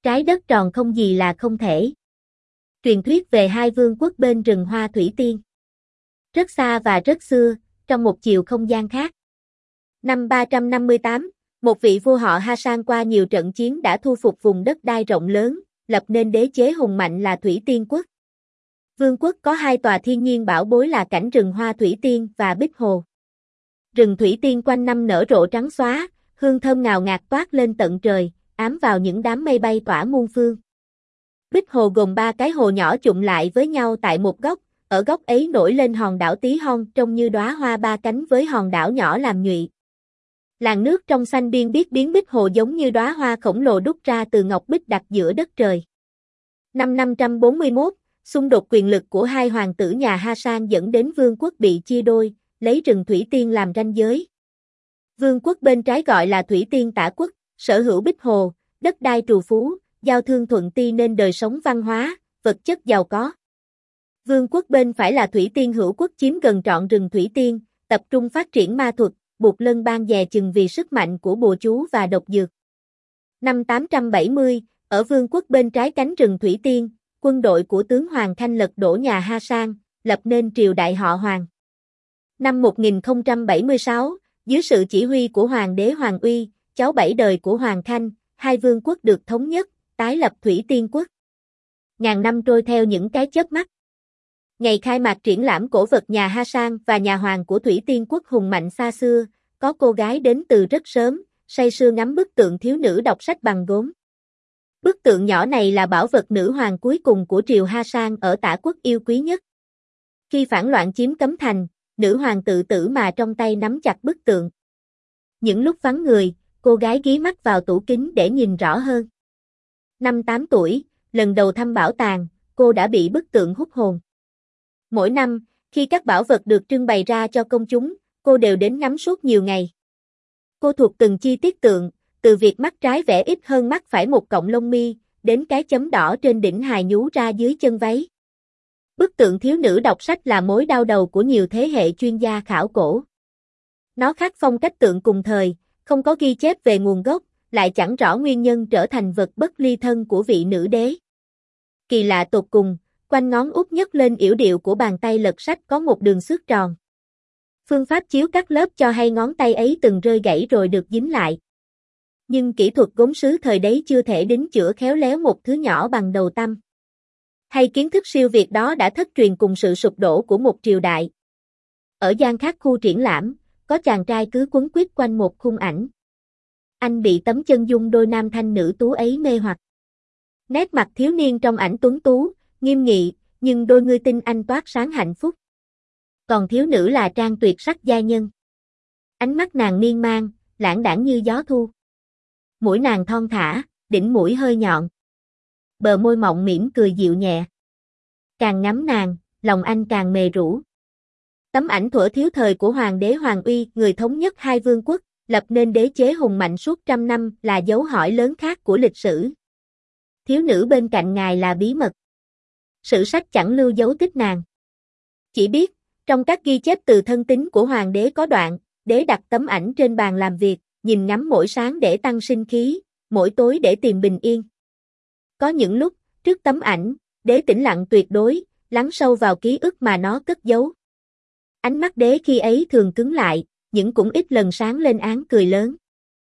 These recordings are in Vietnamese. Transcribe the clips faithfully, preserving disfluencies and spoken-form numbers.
Trái đất tròn không gì là không thể. Truyền thuyết về hai vương quốc bên rừng hoa thủy tiên. Rất xa và rất xưa, trong một chiều không gian khác. Năm ba trăm năm mươi tám, một vị vua họ Hasan qua nhiều trận chiến đã thu phục vùng đất đai rộng lớn, lập nên đế chế hùng mạnh là Thủy Tiên quốc. Vương quốc có hai tòa thiên nhiên bảo bối là cảnh rừng hoa thủy tiên và Bích Hồ. Rừng thủy tiên quanh năm nở rộ trắng xóa, hương thơm ngào ngạt toát lên tận trời, ám vào những đám mây bay tỏa muôn phương. Bích Hồ gồm ba cái hồ nhỏ chụm lại với nhau tại một góc, ở góc ấy nổi lên hòn đảo tí hon trông như đóa hoa ba cánh với hòn đảo nhỏ làm nhụy. Làn nước trong xanh biên biết biến Bích Hồ giống như đóa hoa khổng lồ đúc ra từ ngọc bích đặt giữa đất trời. Năm năm trăm bốn mươi mốt, xung đột quyền lực của hai hoàng tử nhà Hasan dẫn đến vương quốc bị chia đôi, lấy rừng Thủy Tiên làm ranh giới. Vương quốc bên trái gọi là Thủy Tiên Tả quốc, sở hữu Bích Hồ, đất đai trù phú, giao thương thuận ti nên đời sống văn hóa, vật chất giàu có. Vương quốc bên phải là Thủy Tiên Hữu quốc chiếm gần trọn rừng Thủy Tiên, tập trung phát triển ma thuật, buộc lân bang dè chừng vì sức mạnh của bùa chú và độc dược. Năm tám trăm bảy mươi, ở vương quốc bên trái cánh rừng Thủy Tiên, quân đội của tướng Hoàng Khanh lật đổ nhà Hasan, lập nên triều đại họ Hoàng. Năm một nghìn không trăm bảy mươi sáu, dưới sự chỉ huy của Hoàng đế Hoàng Uy, cháu bảy đời của Hoàng Khanh, hai vương quốc được thống nhất, tái lập Thủy Tiên quốc. Ngàn năm trôi theo những cái chớp mắt. Ngày khai mạc triển lãm cổ vật nhà Hasan và nhà Hoàng của Thủy Tiên quốc hùng mạnh xa xưa, có cô gái đến từ rất sớm, say sưa ngắm bức tượng thiếu nữ đọc sách bằng gốm. Bức tượng nhỏ này là bảo vật nữ hoàng cuối cùng của triều Hasan ở Tả quốc yêu quý nhất. Khi phản loạn chiếm Cấm Thành, nữ hoàng tự tử mà trong tay nắm chặt bức tượng. Những lúc vắng người, cô gái ghé mắt vào tủ kính để nhìn rõ hơn. Năm tám tuổi, lần đầu thăm bảo tàng, cô đã bị bức tượng hút hồn. Mỗi năm, khi các bảo vật được trưng bày ra cho công chúng, cô đều đến ngắm suốt nhiều ngày. Cô thuộc từng chi tiết tượng, từ việc mắt trái vẽ ít hơn mắt phải một cọng lông mi, đến cái chấm đỏ trên đỉnh hài nhú ra dưới chân váy. Bức tượng thiếu nữ đọc sách là mối đau đầu của nhiều thế hệ chuyên gia khảo cổ. Nó khác phong cách tượng cùng thời, không có ghi chép về nguồn gốc, lại chẳng rõ nguyên nhân trở thành vật bất ly thân của vị nữ đế. Kỳ lạ tột cùng, quanh ngón út nhấc lên yểu điệu của bàn tay lật sách có một đường xước tròn. Phương pháp chiếu cắt lớp cho hay ngón tay ấy từng rơi gãy rồi được dính lại. Nhưng kỹ thuật gốm sứ thời đấy chưa thể đính chữa khéo léo một thứ nhỏ bằng đầu tăm. Hay kiến thức siêu việt đó đã thất truyền cùng sự sụp đổ của một triều đại. Ở gian khác khu triển lãm, có chàng trai cứ quấn quýt quanh một khung ảnh. Anh bị tấm chân dung đôi nam thanh nữ tú ấy mê hoặc. Nét mặt thiếu niên trong ảnh tuấn tú, nghiêm nghị, nhưng đôi ngươi tinh anh toát sáng hạnh phúc. Còn thiếu nữ là trang tuyệt sắc giai nhân. Ánh mắt nàng miên man, lãng đãng như gió thu. Mũi nàng thon thả, đỉnh mũi hơi nhọn. Bờ môi mọng mỉm cười dịu nhẹ. Càng ngắm nàng, lòng anh càng mề rũ. Tấm ảnh thuở thiếu thời của Hoàng đế Hoàng Uy, người thống nhất hai vương quốc, lập nên đế chế hùng mạnh suốt trăm năm là dấu hỏi lớn khác của lịch sử. Thiếu nữ bên cạnh ngài là bí mật. Sử sách chẳng lưu dấu tích nàng. Chỉ biết, trong các ghi chép từ thân tín của Hoàng đế có đoạn, đế đặt tấm ảnh trên bàn làm việc, nhìn ngắm mỗi sáng để tăng sinh khí, mỗi tối để tìm bình yên. Có những lúc, trước tấm ảnh, đế tĩnh lặng tuyệt đối, lắng sâu vào ký ức mà nó cất giấu. Ánh mắt đế khi ấy thường cứng lại, nhưng cũng ít lần sáng lên áng cười lớn.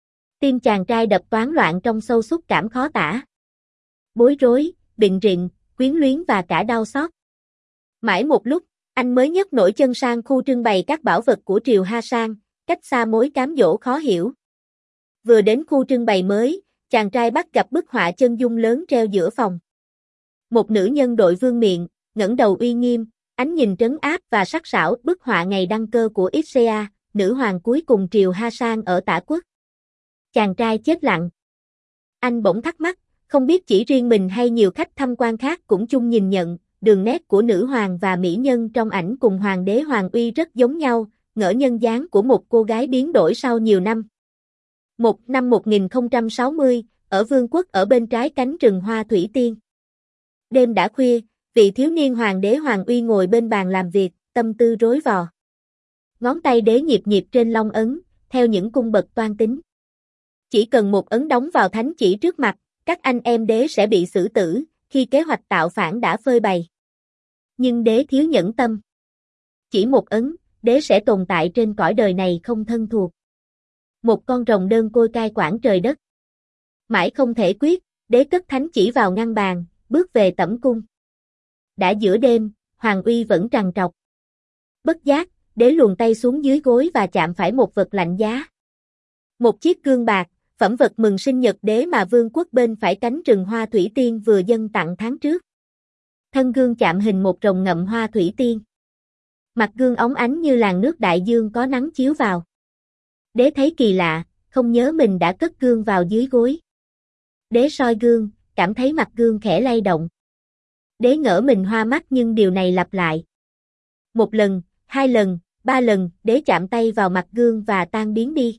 Tim chàng trai đập toán loạn trong sâu xúc cảm khó tả. Bối rối, bịn rịn, quyến luyến và cả đau xót. Mãi một lúc, anh mới nhấc nổi chân sang khu trưng bày các bảo vật của triều Hasan, cách xa mối cám dỗ khó hiểu. Vừa đến khu trưng bày mới, chàng trai bắt gặp bức họa chân dung lớn treo giữa phòng. Một nữ nhân đội vương miện, ngẩng đầu uy nghiêm, ánh nhìn trấn áp và sắc sảo. Bức họa ngày đăng cơ của Ixea, nữ hoàng cuối cùng triều Hasan ở Tả quốc. Chàng trai chết lặng. Anh bỗng thắc mắc, không biết chỉ riêng mình hay nhiều khách tham quan khác cũng chung nhìn nhận, đường nét của nữ hoàng và mỹ nhân trong ảnh cùng Hoàng đế Hoàng Uy rất giống nhau, ngỡ nhân dáng của một cô gái biến đổi sau nhiều năm. Một năm một nghìn không trăm sáu mươi, ở vương quốc ở bên trái cánh rừng hoa thủy tiên. Đêm đã khuya, vị thiếu niên Hoàng đế Hoàng Uy ngồi bên bàn làm việc, tâm tư rối vò. Ngón tay đế nhịp nhịp trên long ấn, theo những cung bậc toan tính. Chỉ cần một ấn đóng vào thánh chỉ trước mặt, các anh em đế sẽ bị xử tử, khi kế hoạch tạo phản đã phơi bày. Nhưng đế thiếu nhẫn tâm. Chỉ một ấn, đế sẽ tồn tại trên cõi đời này không thân thuộc. Một con rồng đơn côi cai quản trời đất. Mãi không thể quyết, đế cất thánh chỉ vào ngăn bàn, bước về tẩm cung. Đã giữa đêm, Hoàng Uy vẫn trằn trọc. Bất giác, đế luồn tay xuống dưới gối và chạm phải một vật lạnh giá. Một chiếc gương bạc, phẩm vật mừng sinh nhật đế mà vương quốc bên phải cánh rừng hoa thủy tiên vừa dâng tặng tháng trước. Thân gương chạm hình một rồng ngậm hoa thủy tiên. Mặt gương óng ánh như làn nước đại dương có nắng chiếu vào. Đế thấy kỳ lạ, không nhớ mình đã cất gương vào dưới gối. Đế soi gương, cảm thấy mặt gương khẽ lay động. Đế ngỡ mình hoa mắt nhưng điều này lặp lại. Một lần, hai lần, ba lần, đế chạm tay vào mặt gương và tan biến đi.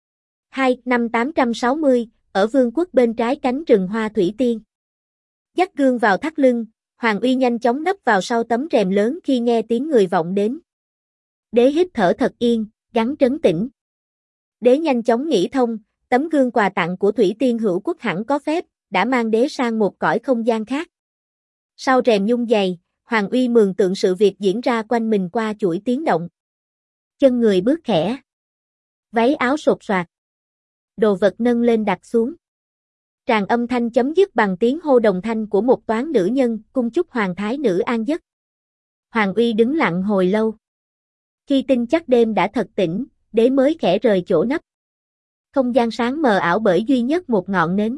hai. Năm tám trăm sáu mươi, ở vương quốc bên trái cánh rừng hoa thủy tiên. Dắt gương vào thắt lưng, Hoàng Uy nhanh chóng nấp vào sau tấm rèm lớn khi nghe tiếng người vọng đến. Đế hít thở thật yên, gắng trấn tĩnh. Đế nhanh chóng nghĩ thông, tấm gương quà tặng của Thủy Tiên Hữu Quốc hẳn có phép, đã mang đế sang một cõi không gian khác. Sau rèm nhung dày, Hoàng Uy mường tượng sự việc diễn ra quanh mình qua chuỗi tiếng động. Chân người bước khẽ. Váy áo sột soạt. Đồ vật nâng lên đặt xuống. Tràng âm thanh chấm dứt bằng tiếng hô đồng thanh của một toán nữ nhân, cung chúc hoàng thái nữ an giấc. Hoàng Uy đứng lặng hồi lâu. Khi tin chắc đêm đã thật tỉnh, đế mới khẽ rời chỗ nấp. Không gian sáng mờ ảo bởi duy nhất một ngọn nến.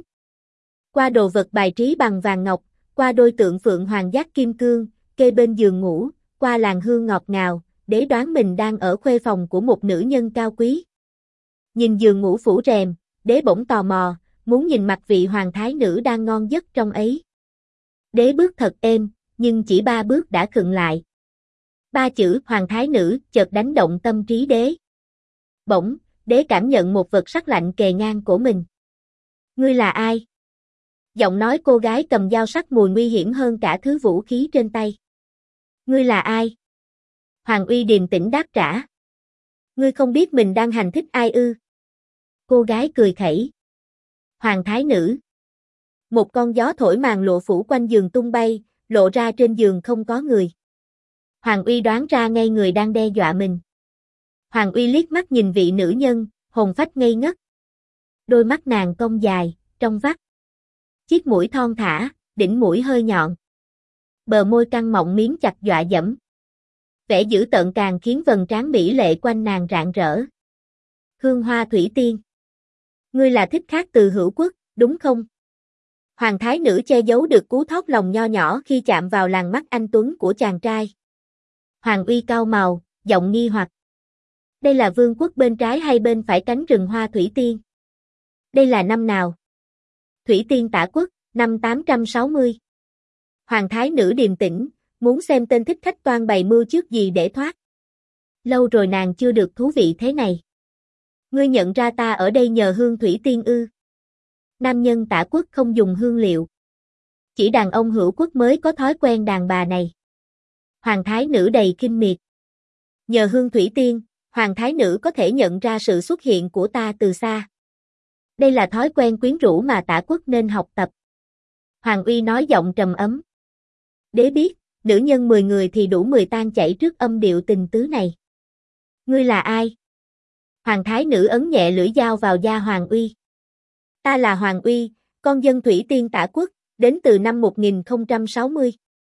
Qua đồ vật bài trí bằng vàng ngọc, qua đôi tượng phượng hoàng giác kim cương, kê bên giường ngủ, qua làn hương ngọt ngào, đế đoán mình đang ở khuê phòng của một nữ nhân cao quý. Nhìn giường ngủ phủ rèm, đế bỗng tò mò, muốn nhìn mặt vị hoàng thái nữ đang ngon giấc trong ấy. Đế bước thật êm, nhưng chỉ ba bước đã khựng lại. Ba chữ hoàng thái nữ chợt đánh động tâm trí đế. Bỗng, đế cảm nhận một vật sắc lạnh kề ngang cổ mình. Ngươi là ai? Giọng nói cô gái cầm dao sắc mùi nguy hiểm hơn cả thứ vũ khí trên tay. Ngươi là ai? Hoàng Uy điềm tĩnh đáp trả. Ngươi không biết mình đang hành thích ai ư? Cô gái cười khẩy. Hoàng thái nữ. Một con gió thổi màn lộ phủ quanh giường tung bay, lộ ra trên giường không có người. Hoàng Uy đoán ra ngay người đang đe dọa mình. Hoàng Uy liếc mắt nhìn vị nữ nhân, hồn phách ngây ngất. Đôi mắt nàng cong dài, trong vắt. Chiếc mũi thon thả, đỉnh mũi hơi nhọn. Bờ môi căng mọng miếng chặt dọa dẫm. Vẻ dữ tợn càng khiến vầng trán mỹ lệ quanh nàng rạng rỡ. Hương hoa thủy tiên. Ngươi là thích khác từ Hữu Quốc, đúng không? Hoàng thái nữ che giấu được cú thót lòng nho nhỏ khi chạm vào làn mắt anh tuấn của chàng trai. Hoàng Uy cau màu, giọng nghi hoặc. Đây là vương quốc bên trái hay bên phải cánh rừng hoa thủy tiên? Đây là năm nào? Thủy Tiên Tả Quốc, năm tám trăm sáu mươi. Hoàng thái nữ điềm tĩnh, muốn xem tên thích khách toan bày mưu trước gì để thoát. Lâu rồi nàng chưa được thú vị thế này. Ngươi nhận ra ta ở đây nhờ hương Thủy Tiên ư? Nam nhân Tả Quốc không dùng hương liệu. Chỉ đàn ông Hữu Quốc mới có thói quen đàn bà này. Hoàng thái nữ đầy khinh miệt. Nhờ hương Thủy Tiên, hoàng thái nữ có thể nhận ra sự xuất hiện của ta từ xa. Đây là thói quen quyến rũ mà Tả Quốc nên học tập. Hoàng Uy nói giọng trầm ấm. Đế biết, nữ nhân mười người thì đủ mười tan chảy trước âm điệu tình tứ này. Ngươi là ai? Hoàng thái nữ ấn nhẹ lưỡi dao vào da Hoàng Uy. Ta là Hoàng Uy, con dân Thủy Tiên Tả Quốc, đến từ năm một nghìn không trăm sáu mươi.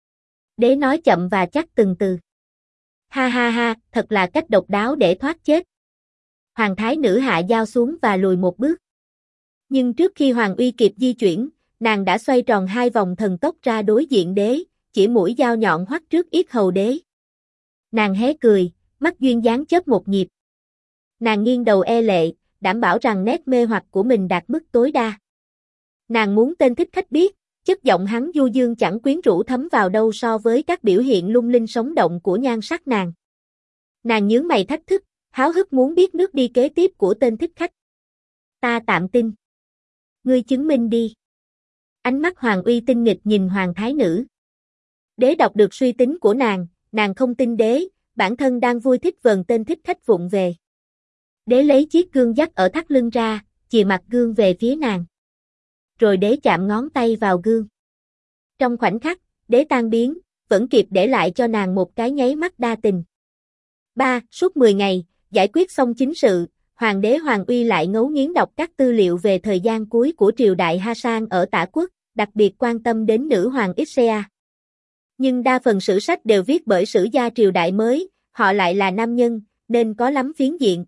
Đế nói chậm và chắc từng từ. Ha ha ha, thật là cách độc đáo để thoát chết. Hoàng thái nữ hạ dao xuống và lùi một bước. Nhưng trước khi Hoàng Uy kịp di chuyển, nàng đã xoay tròn hai vòng thần tốc ra đối diện đế, chỉ mũi dao nhọn hoắt trước yết hầu đế. Nàng hé cười, mắt duyên dáng chớp một nhịp. Nàng nghiêng đầu e lệ, đảm bảo rằng nét mê hoặc của mình đạt mức tối đa. Nàng muốn tên thích khách biết, chất giọng hắn du dương chẳng quyến rũ thấm vào đâu so với các biểu hiện lung linh sống động của nhan sắc nàng. Nàng nhướng mày thách thức, háo hức muốn biết nước đi kế tiếp của tên thích khách. Ta tạm tin. Ngươi chứng minh đi. Ánh mắt Hoàng Uy tinh nghịch nhìn hoàng thái nữ. Đế đọc được suy tính của nàng, nàng không tin đế, bản thân đang vui thích vờn tên thích khách vụng về. Đế lấy chiếc gương dắt ở thắt lưng ra, chìa mặt gương về phía nàng. rồi đế chạm ngón tay vào gương. Trong khoảnh khắc, đế tan biến, vẫn kịp để lại cho nàng một cái nháy mắt đa tình. ba. Suốt mười ngày, giải quyết xong chính sự, Hoàng đế Hoàng Uy lại ngấu nghiến đọc các tư liệu về thời gian cuối của triều đại Hasan ở Tả Quốc, đặc biệt quan tâm đến nữ hoàng Isrea. Nhưng đa phần sử sách đều viết bởi sử gia triều đại mới, họ lại là nam nhân, nên có lắm phiến diện.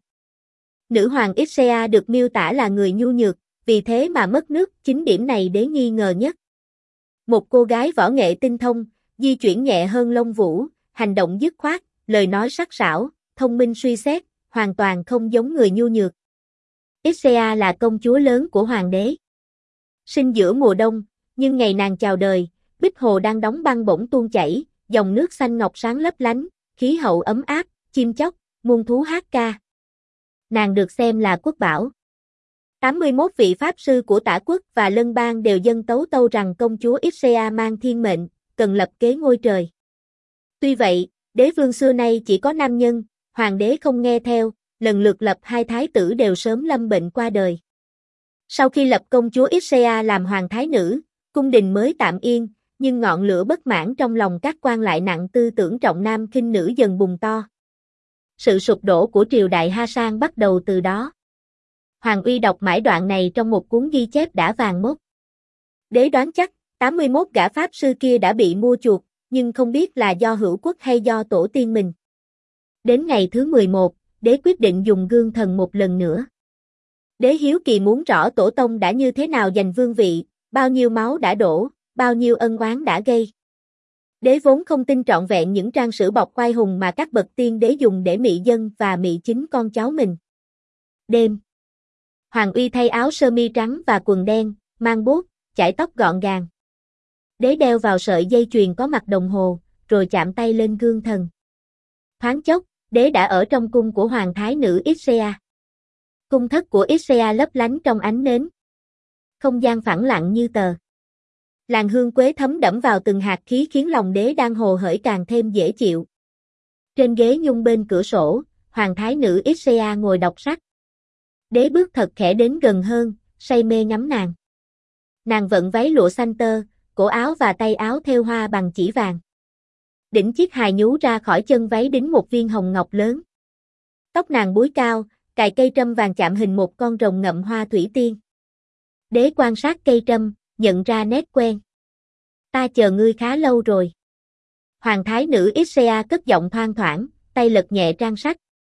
Nữ hoàng Isrea được miêu tả là người nhu nhược, vì thế mà mất nước, chính điểm này đế nghi ngờ nhất. Một cô gái võ nghệ tinh thông, di chuyển nhẹ hơn lông vũ, hành động dứt khoát, lời nói sắc sảo, thông minh suy xét, hoàn toàn không giống người nhu nhược. Isrea là công chúa lớn của hoàng đế. Sinh giữa mùa đông, nhưng ngày nàng chào đời, bích hồ đang đóng băng bỗng tuôn chảy, dòng nước xanh ngọc sáng lấp lánh, khí hậu ấm áp, chim chóc, muôn thú hát ca. Nàng được xem là quốc bảo. tám mươi mốt vị pháp sư của Tả Quốc và Lân Bang đều dâng tấu tâu rằng công chúa Isrea mang thiên mệnh, cần lập kế ngôi trời. Tuy vậy, đế vương xưa nay chỉ có nam nhân, hoàng đế không nghe theo, lần lượt lập hai thái tử đều sớm lâm bệnh qua đời. Sau khi lập công chúa Isrea làm hoàng thái nữ, cung đình mới tạm yên, nhưng ngọn lửa bất mãn trong lòng các quan lại nặng tư tưởng trọng nam khinh nữ dần bùng to. Sự sụp đổ của triều đại Hasan bắt đầu từ đó. Hoàng Uy đọc mãi đoạn này trong một cuốn ghi chép đã vàng mốc. Đế đoán chắc, tám mươi mốt gã pháp sư kia đã bị mua chuộc, nhưng không biết là do hữu quốc hay do tổ tiên mình. Đến ngày thứ mười một, đế quyết định dùng gương thần một lần nữa. Đế hiếu kỳ muốn rõ tổ tông đã như thế nào giành vương vị, bao nhiêu máu đã đổ, bao nhiêu ân oán đã gây. Đế vốn không tin trọn vẹn những trang sử bọc oai hùng mà các bậc tiên đế dùng để mị dân và mị chính con cháu mình. Đêm, Hoàng Uy thay áo sơ mi trắng và quần đen, mang bốt, chải tóc gọn gàng. Đế đeo vào sợi dây chuyền có mặt đồng hồ, rồi chạm tay lên gương thần. Thoáng chốc, đế đã ở trong cung của hoàng thái nữ Isrea. Cung thất của Isrea lấp lánh trong ánh nến. Không gian phẳng lặng như tờ. Làn hương quế thấm đẫm vào từng hạt khí khiến lòng đế đang hồ hởi càng thêm dễ chịu. Trên ghế nhung bên cửa sổ, hoàng thái nữ Isrea ngồi đọc sách. Đế bước thật khẽ đến gần hơn, say mê ngắm nàng. Nàng vận váy lụa xanh tơ, cổ áo và tay áo thêu hoa bằng chỉ vàng. Đỉnh chiếc hài nhú ra khỏi chân váy đính một viên hồng ngọc lớn. Tóc nàng búi cao, cài cây trâm vàng chạm hình một con rồng ngậm hoa thủy tiên. Đế quan sát cây trâm, nhận ra nét quen. Ta chờ ngươi khá lâu rồi. Hoàng thái nữ Isrea cất giọng thoang thoảng, tay lật nhẹ trang sách.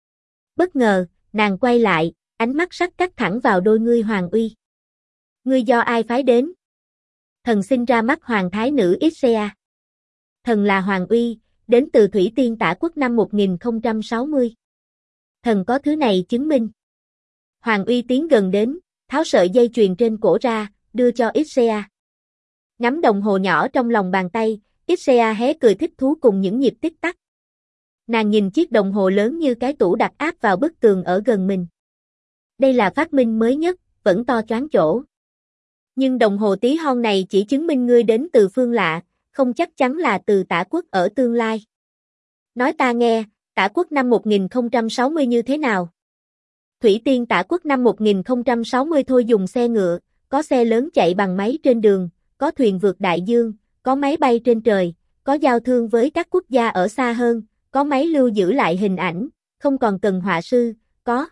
Bất ngờ, nàng quay lại, ánh mắt sắc cắt thẳng vào đôi ngươi Hoàng Uy. Ngươi do ai phái đến? Thần sinh ra mắt hoàng thái nữ Isrea. Thần là Hoàng Uy, đến từ Thủy Tiên Tả Quốc năm một nghìn không trăm sáu mươi. Thần có thứ này chứng minh. Hoàng Uy tiến gần đến, tháo sợi dây chuyền trên cổ ra, đưa cho Isrea. Ngắm đồng hồ nhỏ trong lòng bàn tay, Isrea hé cười thích thú cùng những nhịp tích tắc. Nàng nhìn chiếc đồng hồ lớn như cái tủ đặt áp vào bức tường ở gần mình. Đây là phát minh mới nhất, vẫn to choáng chỗ. Nhưng đồng hồ tí hon này chỉ chứng minh ngươi đến từ phương lạ, không chắc chắn là từ Tả Quốc ở tương lai. Nói ta nghe, Tả Quốc năm một nghìn không trăm sáu mươi như thế nào? Thủy Tiên Tả Quốc năm một nghìn không trăm sáu mươi thôi dùng xe ngựa, có xe lớn chạy bằng máy trên đường, có thuyền vượt đại dương, có máy bay trên trời, có giao thương với các quốc gia ở xa hơn, có máy lưu giữ lại hình ảnh, không còn cần họa sư, có.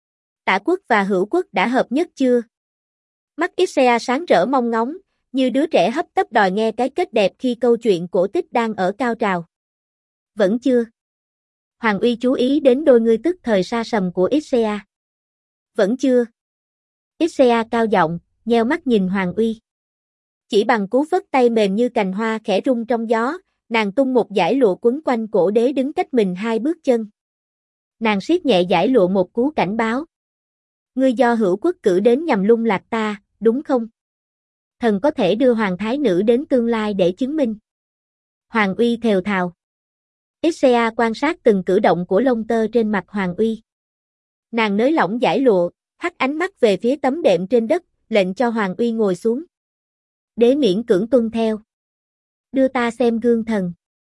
Tả Quốc và Hữu Quốc đã hợp nhất chưa? Mắt Isrea sáng rỡ mong ngóng, như đứa trẻ hấp tấp đòi nghe cái kết đẹp khi câu chuyện cổ tích đang ở cao trào. Vẫn chưa. Hoàng Uy chú ý đến đôi ngươi tức thời sa sầm của Isrea. Vẫn chưa. Isrea cao giọng, nheo mắt nhìn Hoàng Uy. Chỉ bằng cú vất tay mềm như cành hoa khẽ rung trong gió, nàng tung một dải lụa quấn quanh cổ đế đứng cách mình hai bước chân. Nàng siết nhẹ dải lụa một cú cảnh báo. Ngươi do Hữu Quốc cử đến nhằm lung lạc ta, đúng không? Thần có thể đưa hoàng thái nữ đến tương lai để chứng minh. Hoàng Uy thều thào. Isrea quan sát từng cử động của lông tơ trên mặt Hoàng Uy. Nàng nới lỏng dải lụa, hắt ánh mắt về phía tấm đệm trên đất, lệnh cho Hoàng Uy ngồi xuống. Đế miễn cưỡng tuân theo. Đưa ta xem gương thần.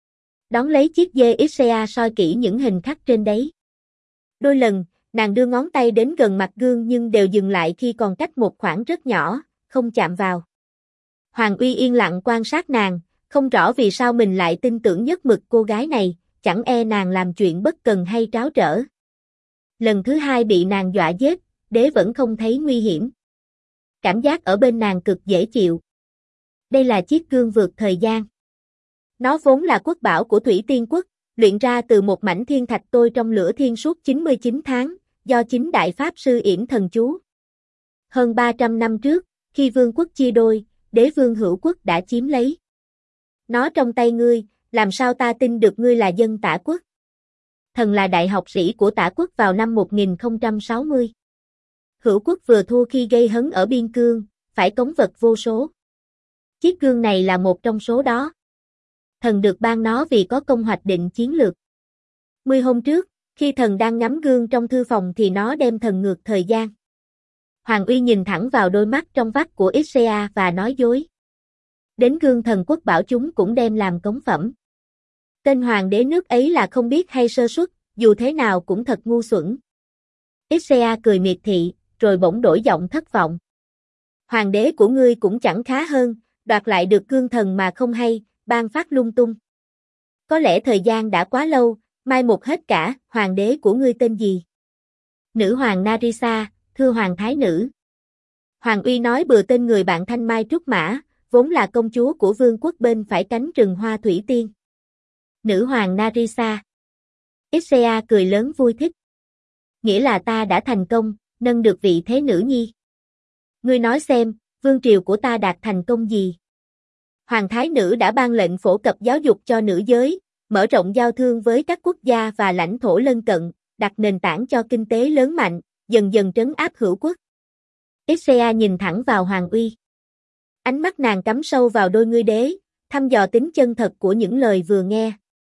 Đón lấy chiếc dê Isrea soi kỹ những hình khắc trên đấy. Đôi lần, nàng đưa ngón tay đến gần mặt gương nhưng đều dừng lại khi còn cách một khoảng rất nhỏ, không chạm vào. Hoàng Uy yên lặng quan sát nàng, không rõ vì sao mình lại tin tưởng nhất mực cô gái này, chẳng e nàng làm chuyện bất cần hay tráo trở. Lần thứ hai bị nàng dọa giết, đế vẫn không thấy nguy hiểm. Cảm giác ở bên nàng cực dễ chịu. Đây là chiếc gương vượt thời gian. Nó vốn là quốc bảo của Thủy Tiên Quốc, luyện ra từ một mảnh thiên thạch tôi trong lửa thiên suốt chín mươi chín tháng, do chính Đại Pháp Sư yểm thần chú. Hơn ba trăm năm trước, khi vương quốc chia đôi, đế vương Hữu Quốc đã chiếm lấy. Nó trong tay ngươi, làm sao ta tin được ngươi là dân Tả Quốc? Thần là đại học sĩ của Tả Quốc vào năm một nghìn không trăm sáu mươi. Hữu Quốc vừa thua khi gây hấn ở biên cương, phải cống vật vô số. Chiếc gương này là một trong số đó. Thần được ban nó vì có công hoạch định chiến lược. Mươi hôm trước, khi thần đang ngắm gương trong thư phòng thì nó đem thần ngược thời gian. Hoàng Uy nhìn thẳng vào đôi mắt trong vắt của Ixea và nói dối. Đến gương thần quốc bảo chúng cũng đem làm cống phẩm. Tên hoàng đế nước ấy là không biết hay sơ suất, dù thế nào cũng thật ngu xuẩn. Ixea cười miệt thị, rồi bỗng đổi giọng thất vọng. Hoàng đế của ngươi cũng chẳng khá hơn, đoạt lại được gương thần mà không hay, ban phát lung tung. Có lẽ thời gian đã quá lâu, mai một hết cả, hoàng đế của ngươi tên gì? Nữ hoàng Narisa, thưa hoàng thái nữ. Hoàng Uy nói bừa tên người bạn Thanh Mai Trúc Mã, vốn là công chúa của vương quốc bên phải cánh rừng hoa thủy tiên. Nữ hoàng Narisa. Ixea cười lớn vui thích. Nghĩa là ta đã thành công, nâng được vị thế nữ nhi. Ngươi nói xem, vương triều của ta đạt thành công gì? Hoàng thái nữ đã ban lệnh phổ cập giáo dục cho nữ giới, mở rộng giao thương với các quốc gia và lãnh thổ lân cận, đặt nền tảng cho kinh tế lớn mạnh, dần dần trấn áp Hữu Quốc. Ixea nhìn thẳng vào Hoàng Uy. Ánh mắt nàng cắm sâu vào đôi ngươi đế, thăm dò tính chân thật của những lời vừa nghe.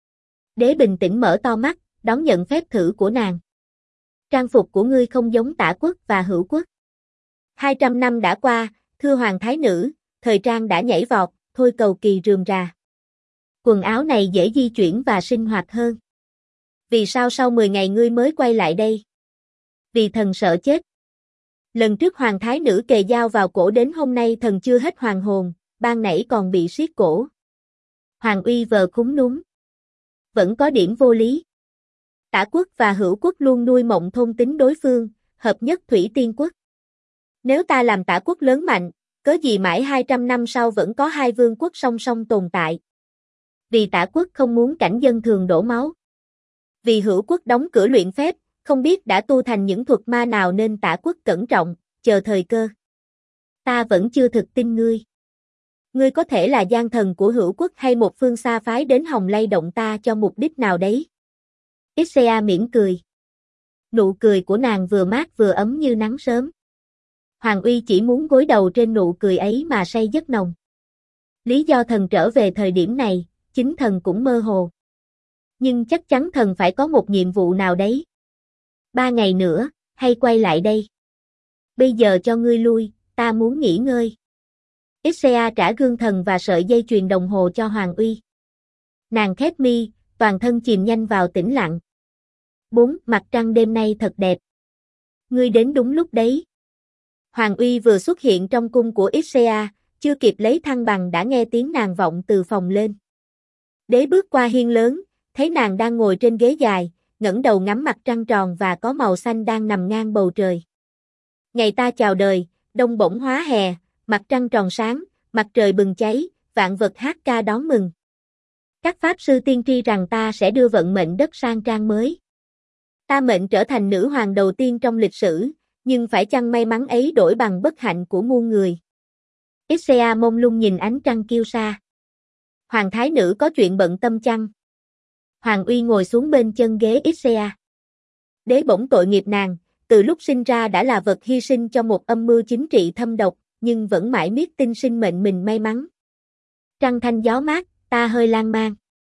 Đế bình tĩnh mở to mắt, đón nhận phép thử của nàng. Trang phục của ngươi không giống Tả Quốc và Hữu Quốc. Hai trăm năm đã qua, thưa hoàng thái nữ, thời trang đã nhảy vọt, thôi cầu kỳ rườm rà. Quần áo này dễ di chuyển và sinh hoạt hơn. Vì sao sau mười ngày ngươi mới quay lại đây? Vì thần sợ chết. Lần trước hoàng thái nữ kề dao vào cổ đến hôm nay thần chưa hết hoàn hồn, ban nãy còn bị siết cổ. Hoàng Uy vờ cúng núm. Vẫn có điểm vô lý. Tả Quốc và Hữu Quốc luôn nuôi mộng thôn tính đối phương, hợp nhất Thủy Tiên Quốc. Nếu ta làm Tả Quốc lớn mạnh, cớ gì mãi hai trăm năm sau vẫn có hai vương quốc song song tồn tại. Vì Tả Quốc không muốn cảnh dân thường đổ máu. Vì Hữu Quốc đóng cửa luyện phép, không biết đã tu thành những thuật ma nào nên Tả Quốc cẩn trọng, chờ thời cơ. Ta vẫn chưa thực tin ngươi. Ngươi có thể là gian thần của Hữu Quốc hay một phương xa phái đến hòng lay động ta cho mục đích nào đấy. Ixea mỉm cười. Nụ cười của nàng vừa mát vừa ấm như nắng sớm. Hoàng Uy chỉ muốn gối đầu trên nụ cười ấy mà say giấc nồng. Lý do thần trở về thời điểm này, chính thần cũng mơ hồ. Nhưng chắc chắn thần phải có một nhiệm vụ nào đấy. Ba ngày nữa, hay quay lại đây. Bây giờ cho ngươi lui, ta muốn nghỉ ngơi. Ixea trả gương thần và sợi dây chuyền đồng hồ cho Hoàng Uy. Nàng khép mi, toàn thân chìm nhanh vào tĩnh lặng. Bốn, mặt trăng đêm nay thật đẹp. Ngươi đến đúng lúc đấy. Hoàng Uy vừa xuất hiện trong cung của Ixea, chưa kịp lấy thăng bằng đã nghe tiếng nàng vọng từ phòng lên. Đế bước qua hiên lớn, thấy nàng đang ngồi trên ghế dài, ngẩng đầu ngắm mặt trăng tròn và có màu xanh đang nằm ngang bầu trời. Ngày ta chào đời, đông bỗng hóa hè, mặt trăng tròn sáng, mặt trời bừng cháy, vạn vật hát ca đón mừng. Các pháp sư tiên tri rằng ta sẽ đưa vận mệnh đất sang trang mới. Ta mệnh trở thành nữ hoàng đầu tiên trong lịch sử, nhưng phải chăng may mắn ấy đổi bằng bất hạnh của muôn người. Ixea mông lung nhìn ánh trăng kiêu sa. Hoàng thái nữ có chuyện bận tâm chăng? Hoàng Uy ngồi xuống bên chân ghế Ixea. Đế bỗng tội nghiệp nàng, từ lúc sinh ra đã là vật hy sinh cho một âm mưu chính trị thâm độc, nhưng vẫn mãi miết tin sinh mệnh mình may mắn. Trăng thanh gió mát, ta hơi lan man.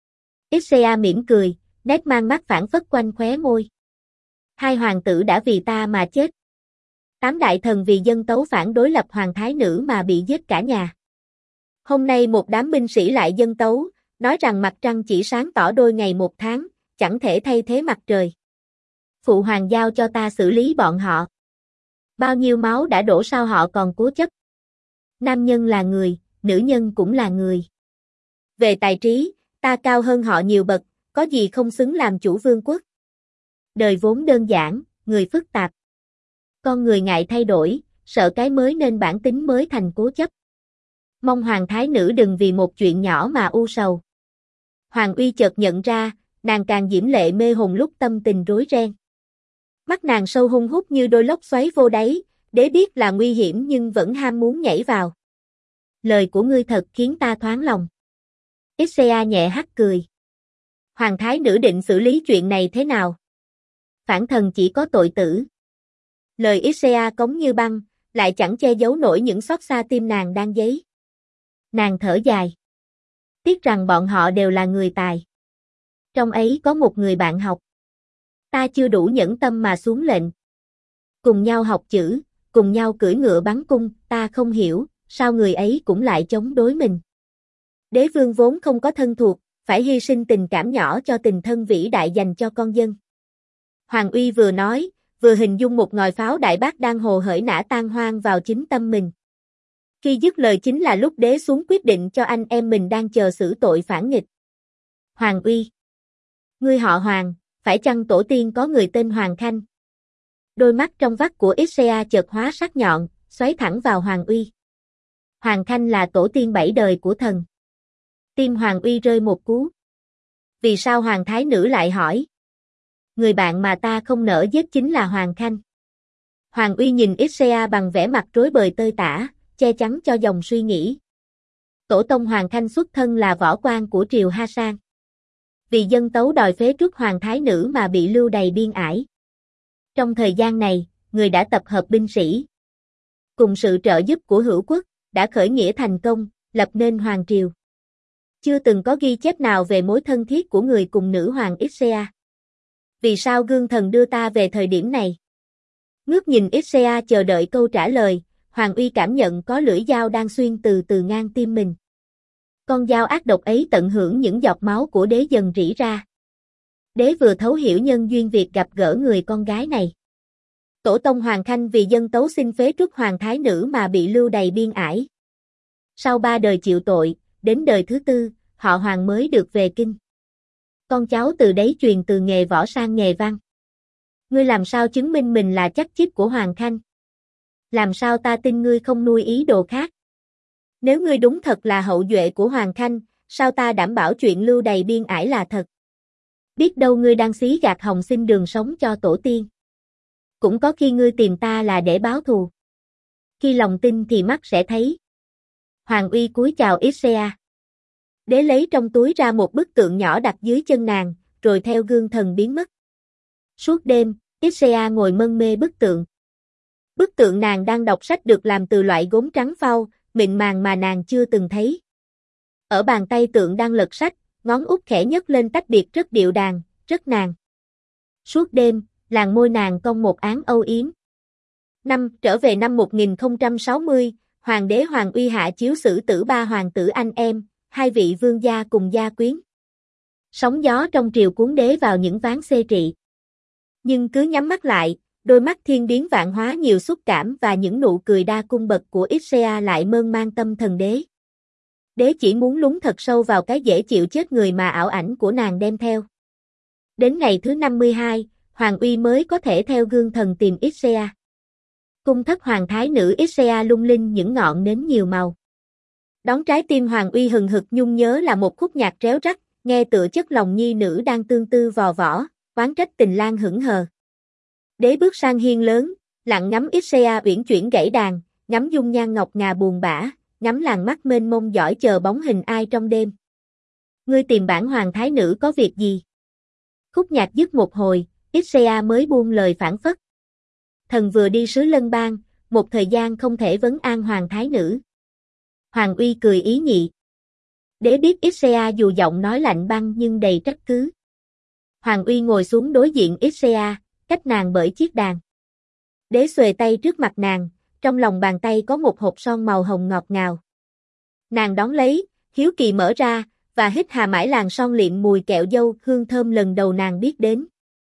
Ixea mỉm cười, nét mang mắt phảng phất quanh khóe môi. Hai hoàng tử đã vì ta mà chết. Tám đại thần vì dân tấu phản đối lập hoàng thái nữ mà bị giết cả nhà. Hôm nay một đám binh sĩ lại dân tấu, nói rằng mặt trăng chỉ sáng tỏ đôi ngày một tháng, chẳng thể thay thế mặt trời. Phụ hoàng giao cho ta xử lý bọn họ. Bao nhiêu máu đã đổ sao họ còn cố chấp. Nam nhân là người, nữ nhân cũng là người. Về tài trí, ta cao hơn họ nhiều bậc, có gì không xứng làm chủ vương quốc. Đời vốn đơn giản, người phức tạp. Con người ngại thay đổi, sợ cái mới nên bản tính mới thành cố chấp. Mong hoàng thái nữ đừng vì một chuyện nhỏ mà u sầu. Hoàng Uy chợt nhận ra, nàng càng diễm lệ mê hồn lúc tâm tình rối ren. Mắt nàng sâu hun hút như đôi lốc xoáy vô đáy, đế biết là nguy hiểm nhưng vẫn ham muốn nhảy vào. Lời của ngươi thật khiến ta thoáng lòng. Ixea nhẹ hắt cười. Hoàng thái nữ định xử lý chuyện này thế nào? Phản thần chỉ có tội tử. Lời Ixea cống như băng, lại chẳng che giấu nổi những xót xa tim nàng đang dấy. Nàng thở dài. Tiếc rằng bọn họ đều là người tài. Trong ấy có một người bạn học. Ta chưa đủ nhẫn tâm mà xuống lệnh. Cùng nhau học chữ, cùng nhau cưỡi ngựa bắn cung, ta không hiểu, sao người ấy cũng lại chống đối mình. Đế vương vốn không có thân thuộc, phải hy sinh tình cảm nhỏ cho tình thân vĩ đại dành cho con dân. Hoàng Uy vừa nói, vừa hình dung một ngòi pháo đại bác đang hồ hởi nã tan hoang vào chính tâm mình. Khi dứt lời chính là lúc đế xuống quyết định cho anh em mình đang chờ xử tội phản nghịch. Hoàng Uy. Ngươi họ Hoàng, phải chăng tổ tiên có người tên Hoàng Khanh? Đôi mắt trong vắt của Ixea chợt hóa sắc nhọn, xoáy thẳng vào Hoàng Uy. Hoàng Khanh là tổ tiên bảy đời của thần. Tim Hoàng Uy rơi một cú. Vì sao Hoàng thái nữ lại hỏi? Người bạn mà ta không nỡ giết chính là Hoàng Khanh. Hoàng Uy nhìn Ixea bằng vẻ mặt rối bời tơi tả, che chắn cho dòng suy nghĩ. Tổ tông Hoàng Khanh xuất thân là võ quan của triều Ha Sang. Vì dân tấu đòi phế truất Hoàng thái nữ mà bị lưu đày biên ải. Trong thời gian này, người đã tập hợp binh sĩ. Cùng sự trợ giúp của hữu quốc, đã khởi nghĩa thành công, lập nên Hoàng triều. Chưa từng có ghi chép nào về mối thân thiết của người cùng nữ hoàng Ixea. Vì sao gương thần đưa ta về thời điểm này? Ngước nhìn Ixea chờ đợi câu trả lời, Hoàng Uy cảm nhận có lưỡi dao đang xuyên từ từ ngang tim mình. Con dao ác độc ấy tận hưởng những giọt máu của đế dần rỉ ra. Đế vừa thấu hiểu nhân duyên việc gặp gỡ người con gái này. Tổ tông Hoàng Khanh vì dân tấu xin phế truất hoàng thái nữ mà bị lưu đày biên ải. Sau ba đời chịu tội, đến đời thứ tư, họ Hoàng mới được về kinh. Con cháu từ đấy truyền từ nghề võ sang nghề văn. Ngươi làm sao chứng minh mình là chắc chít của Hoàng Khanh? Làm sao ta tin ngươi không nuôi ý đồ khác? Nếu ngươi đúng thật là hậu duệ của Hoàng Khanh, sao ta đảm bảo chuyện lưu đày biên ải là thật? Biết đâu ngươi đang xí gạt hồng xin đường sống cho tổ tiên. Cũng có khi ngươi tìm ta là để báo thù. Khi lòng tin thì mắt sẽ thấy. Hoàng Uy cúi chào Ixea. Đế lấy trong túi ra một bức tượng nhỏ đặt dưới chân nàng, rồi theo gương thần biến mất. Suốt đêm, Ixea ngồi mân mê bức tượng. Bức tượng nàng đang đọc sách được làm từ loại gốm trắng phau, mịn màng mà nàng chưa từng thấy. Ở bàn tay tượng đang lật sách, ngón út khẽ nhấc lên tách biệt rất điệu đàn, rất nàng. Suốt đêm, làn môi nàng cong một áng âu yếm. Năm trở về năm một nghìn không trăm sáu mươi, Hoàng đế Hoàng Uy hạ chiếu xử tử ba hoàng tử anh em, hai vị vương gia cùng gia quyến. Sóng gió trong triều cuốn đế vào những ván xê trị. Nhưng cứ nhắm mắt lại, đôi mắt thiên biến vạn hóa nhiều xúc cảm và những nụ cười đa cung bậc của Ixea lại mơn man tâm thần đế. Đế chỉ muốn lún thật sâu vào cái dễ chịu chết người mà ảo ảnh của nàng đem theo. Đến ngày thứ năm mươi hai, Hoàng Uy mới có thể theo gương thần tìm Ixea. Cung thất hoàng thái nữ Ixea lung linh những ngọn nến nhiều màu. Đón trái tim Hoàng Uy hừng hực nhung nhớ là một khúc nhạc réo rắt, nghe tựa chất lòng nhi nữ đang tương tư vò võ, oán trách tình lang hững hờ. Đế bước sang hiên lớn, lặng ngắm Ixea uyển chuyển gảy đàn, ngắm dung nhan ngọc ngà buồn bã, ngắm làn mắt mênh mông dõi chờ bóng hình ai trong đêm. Ngươi tìm bản hoàng thái nữ có việc gì? Khúc nhạc dứt một hồi, Ixea mới buông lời phản phất. Thần vừa đi sứ Lân Bang, một thời gian không thể vấn an hoàng thái nữ. Hoàng Uy cười ý nhị. Đế biết Ixea dù giọng nói lạnh băng nhưng đầy trách cứ. Hoàng Uy ngồi xuống đối diện Ixea, cách nàng bởi chiếc đàn. Đế xuề tay trước mặt nàng, trong lòng bàn tay có một hộp son màu hồng ngọt ngào. Nàng đón lấy, hiếu kỳ mở ra, và hít hà mãi làn son liệm mùi kẹo dâu hương thơm lần đầu nàng biết đến.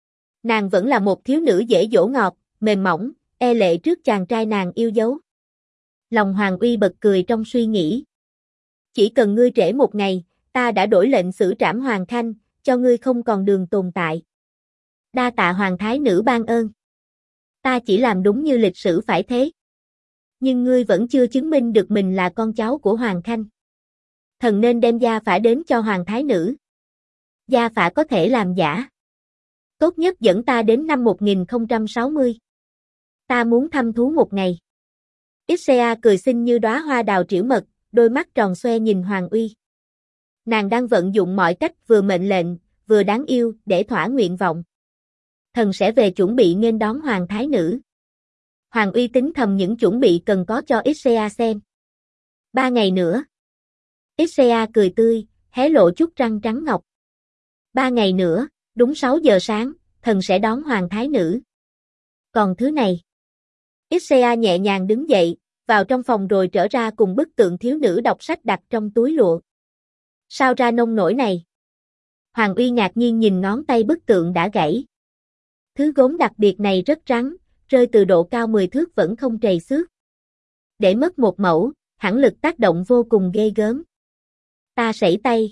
Nàng vẫn là một thiếu nữ dễ dỗ ngọt, mềm mỏng, e lệ trước chàng trai nàng yêu dấu. Lòng Hoàng Uy bật cười trong suy nghĩ. Chỉ cần ngươi trễ một ngày, ta đã đổi lệnh xử trảm Hoàng Khanh, cho ngươi không còn đường tồn tại. Đa tạ Hoàng Thái Nữ ban ơn. Ta chỉ làm đúng như lịch sử phải thế. Nhưng ngươi vẫn chưa chứng minh được mình là con cháu của Hoàng Khanh. Thần nên đem gia phả đến cho Hoàng Thái Nữ. Gia phả có thể làm giả. Tốt nhất dẫn ta đến năm một nghìn không trăm sáu mươi. Ta muốn thăm thú một ngày. Ixea cười xinh như đóa hoa đào triểu mật, đôi mắt tròn xoe nhìn Hoàng Uy. Nàng đang vận dụng mọi cách vừa mệnh lệnh, vừa đáng yêu để thỏa nguyện vọng. Thần sẽ về chuẩn bị nghênh đón Hoàng Thái Nữ. Hoàng Uy tính thầm những chuẩn bị cần có cho Ixea xem. Ba ngày nữa. Ixea cười tươi, hé lộ chút răng trắng ngọc. Ba ngày nữa, đúng sáu giờ sáng, thần sẽ đón Hoàng Thái Nữ. Còn thứ này. Ixea nhẹ nhàng đứng dậy, vào trong phòng rồi trở ra cùng bức tượng thiếu nữ đọc sách đặt trong túi lụa. Sao ra nông nổi này? Hoàng Uy ngạc nhiên nhìn ngón tay bức tượng đã gãy. Thứ gốm đặc biệt này rất rắn, rơi từ độ cao mười thước vẫn không trầy xước. Để mất một mẫu, hẳn lực tác động vô cùng ghê gớm. Ta sẩy tay.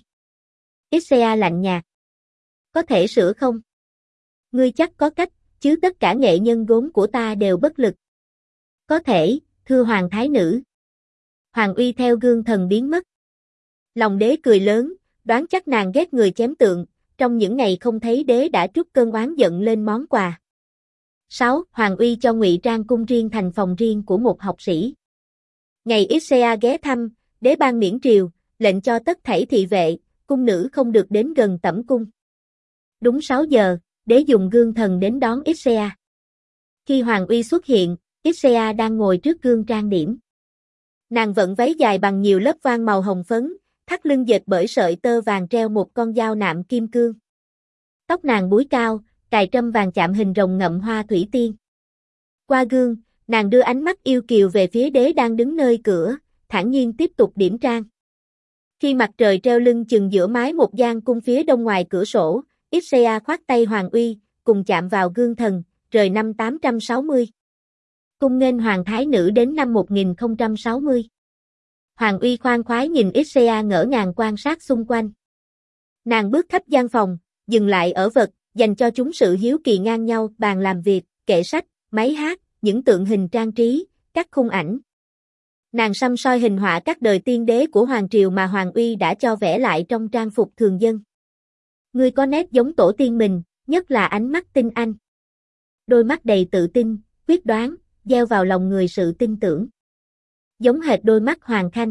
Ixea lạnh nhạt. Có thể sửa không? Ngươi chắc có cách, chứ tất cả nghệ nhân gốm của ta đều bất lực. Có thể, thưa Hoàng Thái Nữ. Hoàng Uy theo gương thần biến mất. Lòng đế cười lớn, đoán chắc nàng ghét người chém tượng, trong những ngày không thấy đế đã trút cơn oán giận lên món quà. sáu. Hoàng Uy cho ngụy trang cung riêng thành phòng riêng của một học sĩ. Ngày Ixea ghé thăm, đế ban miễn triều, lệnh cho tất thảy thị vệ, cung nữ không được đến gần tẩm cung. Đúng sáu giờ, đế dùng gương thần đến đón Ixea. Khi Hoàng Uy xuất hiện, Ixea đang ngồi trước gương trang điểm. Nàng vận váy dài bằng nhiều lớp voan màu hồng phấn, thắt lưng dệt bởi sợi tơ vàng treo một con dao nạm kim cương. Tóc nàng búi cao, cài trâm vàng chạm hình rồng ngậm hoa thủy tiên. Qua gương, nàng đưa ánh mắt yêu kiều về phía đế đang đứng nơi cửa, thản nhiên tiếp tục điểm trang. Khi mặt trời treo lưng chừng giữa mái một gian cung phía đông ngoài cửa sổ, Ixea khoát tay Hoàng Uy, cùng chạm vào gương thần, rời năm tám trăm sáu mươi. Cung nghênh Hoàng Thái Nữ đến năm một nghìn không trăm sáu mươi. Hoàng Uy khoan khoái nhìn Ixea ngỡ ngàng quan sát xung quanh. Nàng bước khắp gian phòng, dừng lại ở vật, dành cho chúng sự hiếu kỳ ngang nhau, bàn làm việc, kệ sách, máy hát, những tượng hình trang trí, các khung ảnh. Nàng săm soi hình họa các đời tiên đế của Hoàng Triều mà Hoàng Uy đã cho vẽ lại trong trang phục thường dân. Ngươi có nét giống tổ tiên mình, nhất là ánh mắt tinh anh. Đôi mắt đầy tự tin, quyết đoán, gieo vào lòng người sự tin tưởng. Giống hệt đôi mắt Hoàng Khanh.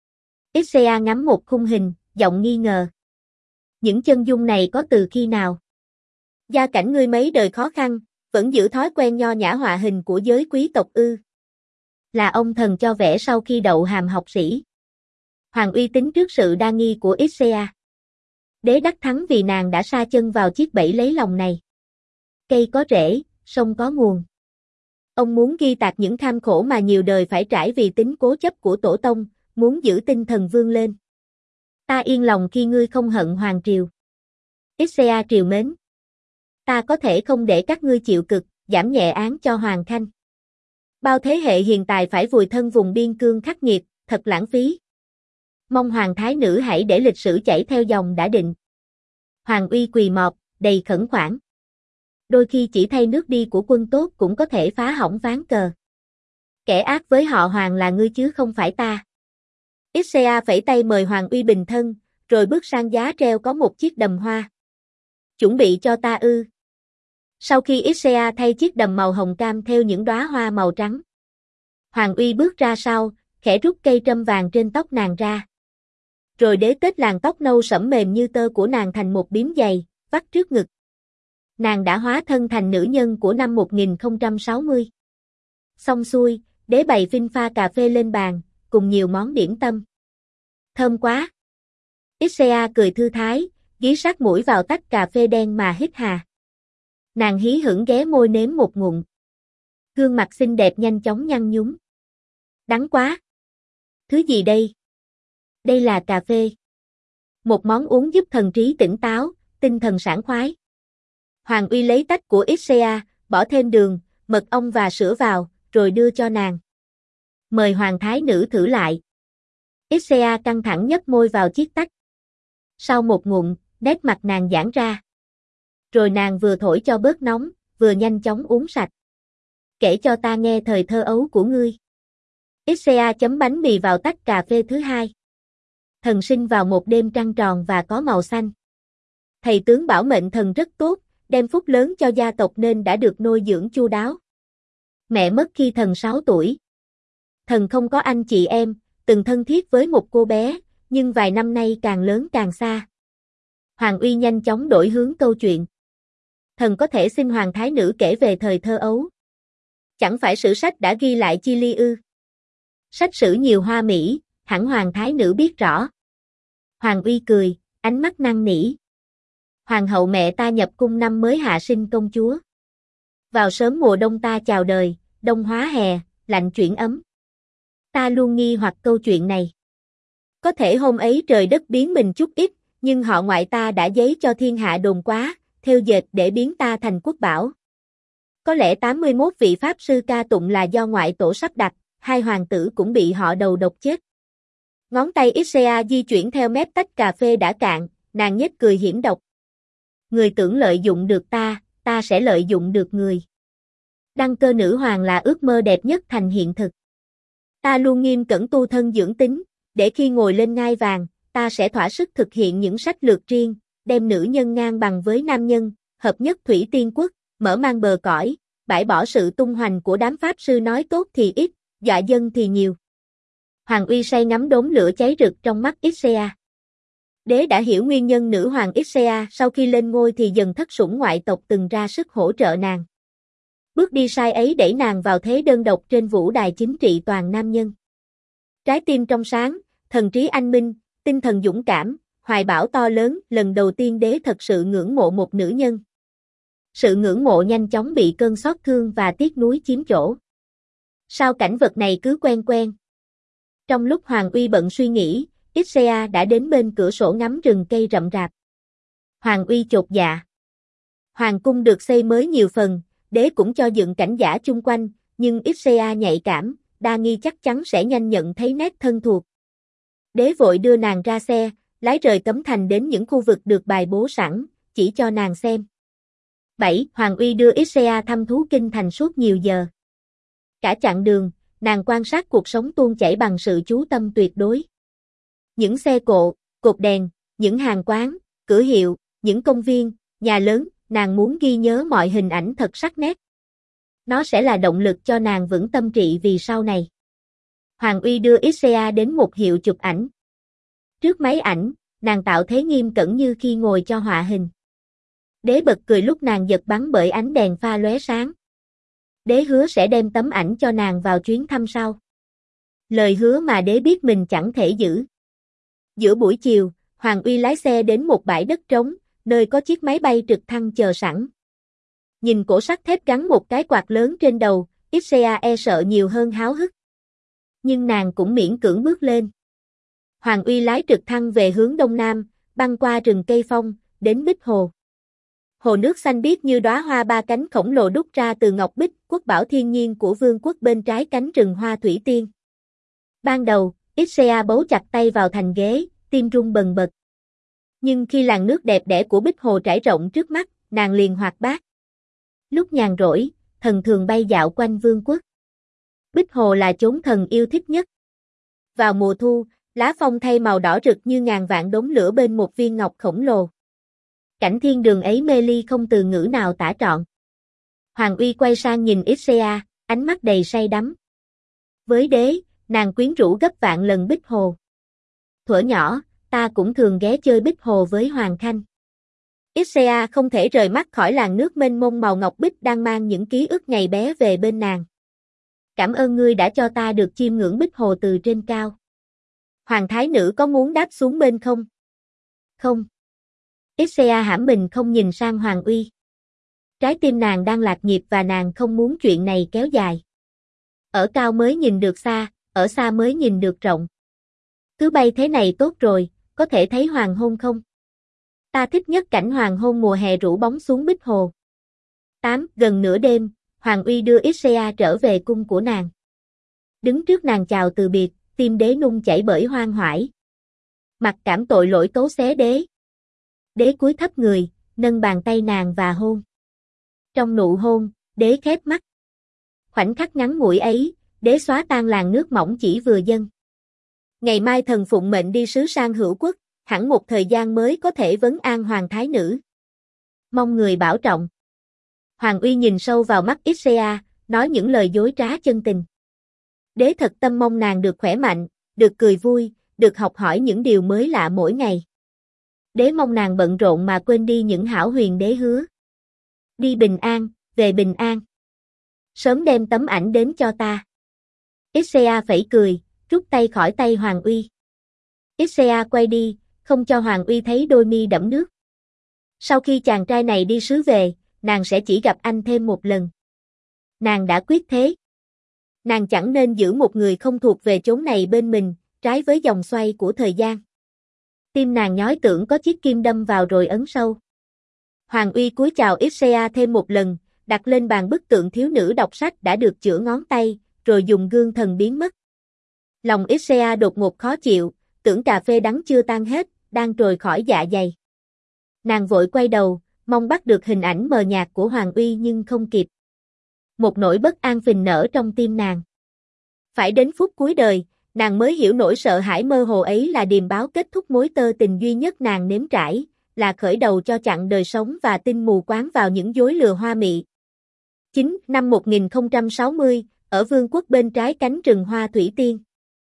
Ixea ngắm một khung hình, giọng nghi ngờ. Những chân dung này có từ khi nào? Gia cảnh ngươi mấy đời khó khăn, vẫn giữ thói quen nho nhã họa hình của giới quý tộc ư? Là ông thần cho vẽ sau khi đậu hàm học sĩ. Hoàng Uy tính trước sự đa nghi của Ixea. Đế đắc thắng vì nàng đã sa chân vào chiếc bẫy lấy lòng này. Cây có rễ, sông có nguồn. Ông muốn ghi tạc những kham khổ mà nhiều đời phải trải vì tính cố chấp của tổ tông, muốn giữ tinh thần vươn lên. Ta yên lòng khi ngươi không hận Hoàng Triều. Ixea triều mến. Ta có thể không để các ngươi chịu cực, giảm nhẹ án cho Hoàng Khanh. Bao thế hệ hiền tài phải vùi thân vùng biên cương khắc nghiệt, thật lãng phí. Mong Hoàng Thái Nữ hãy để lịch sử chảy theo dòng đã định. Hoàng Uy quỳ mọp, đầy khẩn khoản. Đôi khi chỉ thay nước đi của quân tốt cũng có thể phá hỏng ván cờ. Kẻ ác với họ Hoàng là ngươi chứ không phải ta. Ixea phẩy tay mời Hoàng Uy bình thân, rồi bước sang giá treo có một chiếc đầm hoa. Chuẩn bị cho ta ư? Sau khi Ixea thay chiếc đầm màu hồng cam theo những đóa hoa màu trắng, Hoàng Uy bước ra sau, khẽ rút cây trâm vàng trên tóc nàng ra. Rồi đế kết làn tóc nâu sẫm mềm như tơ của nàng thành một bím dày, vắt trước ngực. Nàng đã hóa thân thành nữ nhân của năm một nghìn không trăm sáu mươi. Xong xuôi, đế bày phinh pha cà phê lên bàn, cùng nhiều món điểm tâm. Thơm quá! Ixea cười thư thái, ghi sát mũi vào tách cà phê đen mà hít hà. Nàng hí hửng ghé môi nếm một ngụm. Gương mặt xinh đẹp nhanh chóng nhăn nhúm. Đắng quá! Thứ gì đây? Đây là cà phê. Một món uống giúp thần trí tỉnh táo, tinh thần sảng khoái. Hoàng Uy lấy tách của Ixea, bỏ thêm đường, mật ong và sữa vào, rồi đưa cho nàng. Mời hoàng thái nữ thử lại. Ixea căng thẳng nhấp môi vào chiếc tách. Sau một ngụm, nét mặt nàng giãn ra. Rồi nàng vừa thổi cho bớt nóng, vừa nhanh chóng uống sạch. Kể cho ta nghe thời thơ ấu của ngươi. Ixea chấm bánh mì vào tách cà phê thứ hai. Thần sinh vào một đêm trăng tròn và có màu xanh. Thầy tướng bảo mệnh thần rất tốt, đem phúc lớn cho gia tộc nên đã được nuôi dưỡng chu đáo. Mẹ mất khi thần sáu tuổi. Thần không có anh chị em, từng thân thiết với một cô bé, nhưng vài năm nay càng lớn càng xa. Hoàng Uy nhanh chóng đổi hướng câu chuyện. Thần có thể xin hoàng thái nữ kể về thời thơ ấu. Chẳng phải sử sách đã ghi lại chi ly ư? Sách sử nhiều hoa mỹ, hẳn hoàng thái nữ biết rõ. Hoàng Uy cười, ánh mắt năn nỉ. Hoàng hậu mẹ ta nhập cung năm mới hạ sinh công chúa. Vào sớm mùa đông ta chào đời, đông hóa hè, lạnh chuyển ấm. Ta luôn nghi hoặc câu chuyện này. Có thể hôm ấy trời đất biến mình chút ít, nhưng họ ngoại ta đã giấy cho thiên hạ đồn quá, theo dệt để biến ta thành quốc bảo. Có lẽ tám mươi mốt vị pháp sư ca tụng là do ngoại tổ sắp đặt, hai hoàng tử cũng bị họ đầu độc chết. Ngón tay Ixea di chuyển theo mép tách cà phê đã cạn, nàng nhếch cười hiểm độc. Người tưởng lợi dụng được ta, ta sẽ lợi dụng được người. Đăng cơ nữ hoàng là ước mơ đẹp nhất thành hiện thực. Ta luôn nghiêm cẩn tu thân dưỡng tính, để khi ngồi lên ngai vàng, ta sẽ thỏa sức thực hiện những sách lược riêng, đem nữ nhân ngang bằng với nam nhân, hợp nhất thủy tiên quốc, mở mang bờ cõi, bãi bỏ sự tung hoành của đám pháp sư nói tốt thì ít, dọa dân thì nhiều. Hoàng Uy say ngắm đốm lửa cháy rực trong mắt Ixea. Đế đã hiểu nguyên nhân nữ hoàng Ixea sau khi lên ngôi thì dần thất sủng ngoại tộc từng ra sức hỗ trợ nàng. Bước đi sai ấy đẩy nàng vào thế đơn độc trên vũ đài chính trị toàn nam nhân. Trái tim trong sáng, thần trí anh minh, tinh thần dũng cảm, hoài bão to lớn, lần đầu tiên đế thật sự ngưỡng mộ một nữ nhân. Sự ngưỡng mộ nhanh chóng bị cơn xót thương và tiếc nuối chiếm chỗ. Sao cảnh vật này cứ quen quen? Trong lúc Hoàng Uy bận suy nghĩ, Ixea đã đến bên cửa sổ ngắm rừng cây rậm rạp. Hoàng Uy chột dạ. Hoàng cung được xây mới nhiều phần, đế cũng cho dựng cảnh giả chung quanh, nhưng Ixea nhạy cảm, đa nghi chắc chắn sẽ nhanh nhận thấy nét thân thuộc. Đế vội đưa nàng ra xe, lái rời cấm thành đến những khu vực được bài bố sẵn, chỉ cho nàng xem. bảy. Hoàng Uy đưa Ixea thăm thú kinh thành suốt nhiều giờ. Cả chặng đường, nàng quan sát cuộc sống tuôn chảy bằng sự chú tâm tuyệt đối. Những xe cộ, cột đèn, những hàng quán, cửa hiệu, những công viên, nhà lớn, nàng muốn ghi nhớ mọi hình ảnh thật sắc nét. Nó sẽ là động lực cho nàng vững tâm trị vì sau này. Hoàng Uy đưa Ixea đến một hiệu chụp ảnh. Trước máy ảnh, nàng tạo thế nghiêm cẩn như khi ngồi cho họa hình. Đế bật cười lúc nàng giật bắn bởi ánh đèn pha lóe sáng. Đế hứa sẽ đem tấm ảnh cho nàng vào chuyến thăm sau. Lời hứa mà đế biết mình chẳng thể giữ. Giữa buổi chiều, Hoàng Uy lái xe đến một bãi đất trống, nơi có chiếc máy bay trực thăng chờ sẵn. Nhìn cổ sắt thép gắn một cái quạt lớn trên đầu, Ixea e sợ nhiều hơn háo hức. Nhưng nàng cũng miễn cưỡng bước lên. Hoàng Uy lái trực thăng về hướng đông nam, băng qua rừng cây phong, đến Bích Hồ. Hồ nước xanh biếc như đóa hoa ba cánh khổng lồ đúc ra từ ngọc bích, quốc bảo thiên nhiên của vương quốc bên trái cánh rừng hoa thủy tiên. Ban đầu, Ixea bấu chặt tay vào thành ghế, tim rung bần bật. Nhưng khi làn nước đẹp đẽ của Bích Hồ trải rộng trước mắt, nàng liền hoạt bát. Lúc nhàn rỗi, thần thường bay dạo quanh vương quốc. Bích Hồ là chốn thần yêu thích nhất. Vào mùa thu, lá phong thay màu đỏ rực như ngàn vạn đốm lửa bên một viên ngọc khổng lồ. Cảnh thiên đường ấy mê ly không từ ngữ nào tả trọn. Hoàng Uy quay sang nhìn Ixea, ánh mắt đầy say đắm. Với đế, nàng quyến rũ gấp vạn lần Bích Hồ. Thuở nhỏ, ta cũng thường ghé chơi Bích Hồ với Hoàng Khanh. Ixea không thể rời mắt khỏi làn nước mênh mông màu ngọc bích đang mang những ký ức ngày bé về bên nàng. Cảm ơn ngươi đã cho ta được chiêm ngưỡng Bích Hồ từ trên cao. Hoàng thái nữ có muốn đáp xuống bên không? Không. Ixea hãm mình không nhìn sang Hoàng Uy. Trái tim nàng đang lạc nhịp và nàng không muốn chuyện này kéo dài. Ở cao mới nhìn được xa, ở xa mới nhìn được rộng. Cứ bay thế này tốt rồi, có thể thấy hoàng hôn không? Ta thích nhất cảnh hoàng hôn mùa hè rủ bóng xuống Bích Hồ. tám. Gần nửa đêm, Hoàng Uy đưa Ixea trở về cung của nàng. Đứng trước nàng chào từ biệt, tim đế nung chảy bởi hoang hoải. Mặc cảm tội lỗi tố xé đế. Đế cúi thấp người, nâng bàn tay nàng và hôn. Trong nụ hôn, đế khép mắt. Khoảnh khắc ngắn ngủi ấy, đế xóa tan làn nước mỏng chỉ vừa dâng. Ngày mai thần phụng mệnh đi sứ sang hữu quốc, hẳn một thời gian mới có thể vấn an hoàng thái nữ. Mong người bảo trọng. Hoàng Uy nhìn sâu vào mắt Ixea, nói những lời dối trá chân tình. Đế thật tâm mong nàng được khỏe mạnh, được cười vui, được học hỏi những điều mới lạ mỗi ngày. Đế mong nàng bận rộn mà quên đi những hão huyền đế hứa. Đi bình an, về bình an. Sớm đem tấm ảnh đến cho ta. Ixea phẩy cười, rút tay khỏi tay Hoàng Uy. Ixea quay đi, không cho Hoàng Uy thấy đôi mi đẫm nước. Sau khi chàng trai này đi sứ về, nàng sẽ chỉ gặp anh thêm một lần. Nàng đã quyết thế. Nàng chẳng nên giữ một người không thuộc về chốn này bên mình, trái với dòng xoay của thời gian. Tim nàng nhói tưởng có chiếc kim đâm vào rồi ấn sâu. Hoàng Uy cúi chào Ixea thêm một lần, đặt lên bàn bức tượng thiếu nữ đọc sách đã được chữa ngón tay, rồi dùng gương thần biến mất. Lòng Ixea đột ngột khó chịu, tưởng cà phê đắng chưa tan hết, đang trồi khỏi dạ dày. Nàng vội quay đầu, mong bắt được hình ảnh mờ nhạt của Hoàng Uy nhưng không kịp. Một nỗi bất an phình nở trong tim nàng. Phải đến phút cuối đời, nàng mới hiểu nỗi sợ hãi mơ hồ ấy là điềm báo kết thúc mối tơ tình duy nhất nàng nếm trải, là khởi đầu cho chặng đời sống và tin mù quáng vào những dối lừa hoa mị. chín. Năm một nghìn không trăm sáu mươi, ở vương quốc bên trái cánh rừng hoa thủy tiên.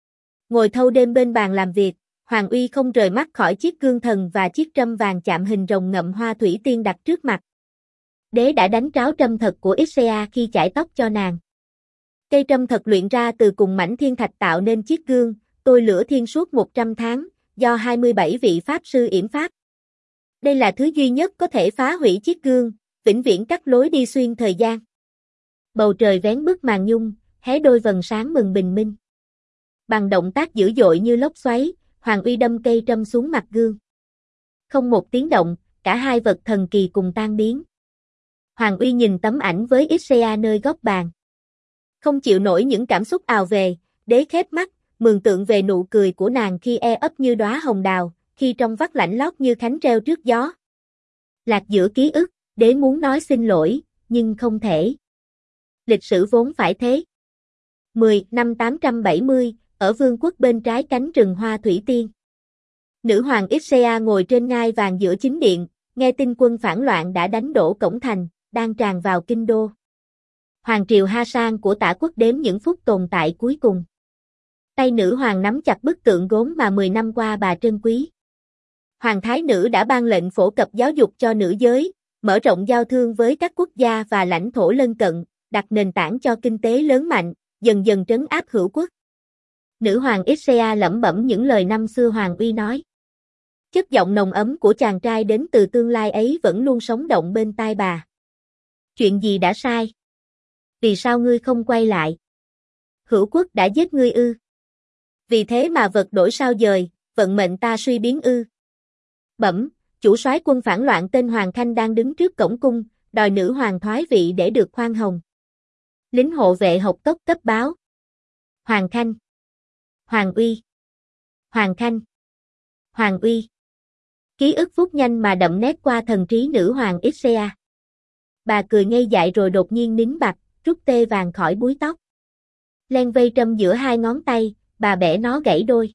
Ngồi thâu đêm bên bàn làm việc, Hoàng Uy không rời mắt khỏi chiếc gương thần và chiếc trâm vàng chạm hình rồng ngậm hoa thủy tiên đặt trước mặt. Đế đã đánh tráo trâm thật của Ixea khi chải tóc cho nàng. Cây trâm thật luyện ra từ cùng mảnh thiên thạch tạo nên chiếc gương, tôi lửa thiên suốt một trăm tháng, do hai mươi bảy vị pháp sư yểm pháp. Đây là thứ duy nhất có thể phá hủy chiếc gương, vĩnh viễn cắt lối đi xuyên thời gian. Bầu trời vén bức màn nhung, hé đôi vầng sáng mừng bình minh. Bằng động tác dữ dội như lốc xoáy, Hoàng Uy đâm cây trâm xuống mặt gương. Không một tiếng động, cả hai vật thần kỳ cùng tan biến. Hoàng Uy nhìn tấm ảnh với Ixea nơi góc bàn. Không chịu nổi những cảm xúc ào về, đế khép mắt, mường tượng về nụ cười của nàng khi e ấp như đóa hồng đào, khi trong vắt lạnh lót như khánh treo trước gió. Lạc giữa ký ức, đế muốn nói xin lỗi, nhưng không thể. Lịch sử vốn phải thế. mười. Năm tám trăm bảy mươi, ở vương quốc bên trái cánh rừng hoa thủy tiên. Nữ hoàng Ixea ngồi trên ngai vàng giữa chính điện, nghe tin quân phản loạn đã đánh đổ cổng thành, đang tràn vào kinh đô. Hoàng triều Ha Sang của Tả quốc đếm những phút tồn tại cuối cùng. Tay nữ hoàng nắm chặt bức tượng gốm mà mười năm qua bà trân quý. Hoàng thái nữ đã ban lệnh phổ cập giáo dục cho nữ giới, mở rộng giao thương với các quốc gia và lãnh thổ lân cận, đặt nền tảng cho kinh tế lớn mạnh, dần dần trấn áp hữu quốc. Nữ hoàng Ixea lẩm bẩm những lời năm xưa Hoàng Uy nói. Chất giọng nồng ấm của chàng trai đến từ tương lai ấy vẫn luôn sống động bên tai bà. Chuyện gì đã sai? Vì sao ngươi không quay lại? Hữu quốc đã giết ngươi ư? Vì thế mà vật đổi sao dời, vận mệnh ta suy biến ư? Bẩm, chủ soái quân phản loạn tên Hoàng Khanh đang đứng trước cổng cung, đòi nữ hoàng thoái vị để được khoan hồng. Lính hộ vệ hộc tốc cấp báo. Hoàng Khanh. Hoàng Uy. Hoàng Khanh. Hoàng Uy. Ký ức vút nhanh mà đậm nét qua thần trí nữ hoàng Ixea. Bà cười ngây dại rồi đột nhiên nín bặt, rút tê vàng khỏi búi tóc. Len vây trâm giữa hai ngón tay, bà bẻ nó gãy đôi.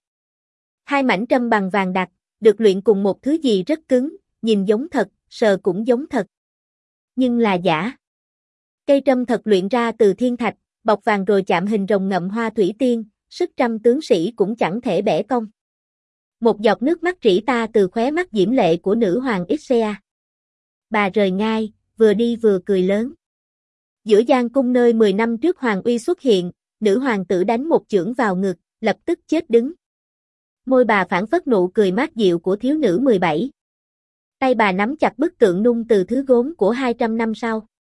Hai mảnh trâm bằng vàng đặc, được luyện cùng một thứ gì rất cứng, nhìn giống thật, sờ cũng giống thật. Nhưng là giả. Cây trâm thật luyện ra từ thiên thạch, bọc vàng rồi chạm hình rồng ngậm hoa thủy tiên, sức trăm tướng sĩ cũng chẳng thể bẻ cong. Một giọt nước mắt rỉ ta từ khóe mắt diễm lệ của nữ hoàng Ixea. Bà rời ngai, vừa đi vừa cười lớn. Giữa giang cung nơi mười năm trước Hoàng Uy xuất hiện, nữ hoàng tử đánh một chưởng vào ngực, lập tức chết đứng. Môi bà phảng phất nụ cười mát dịu của thiếu nữ mười bảy. Tay bà nắm chặt bức tượng nung từ thứ gốm của hai trăm năm sau.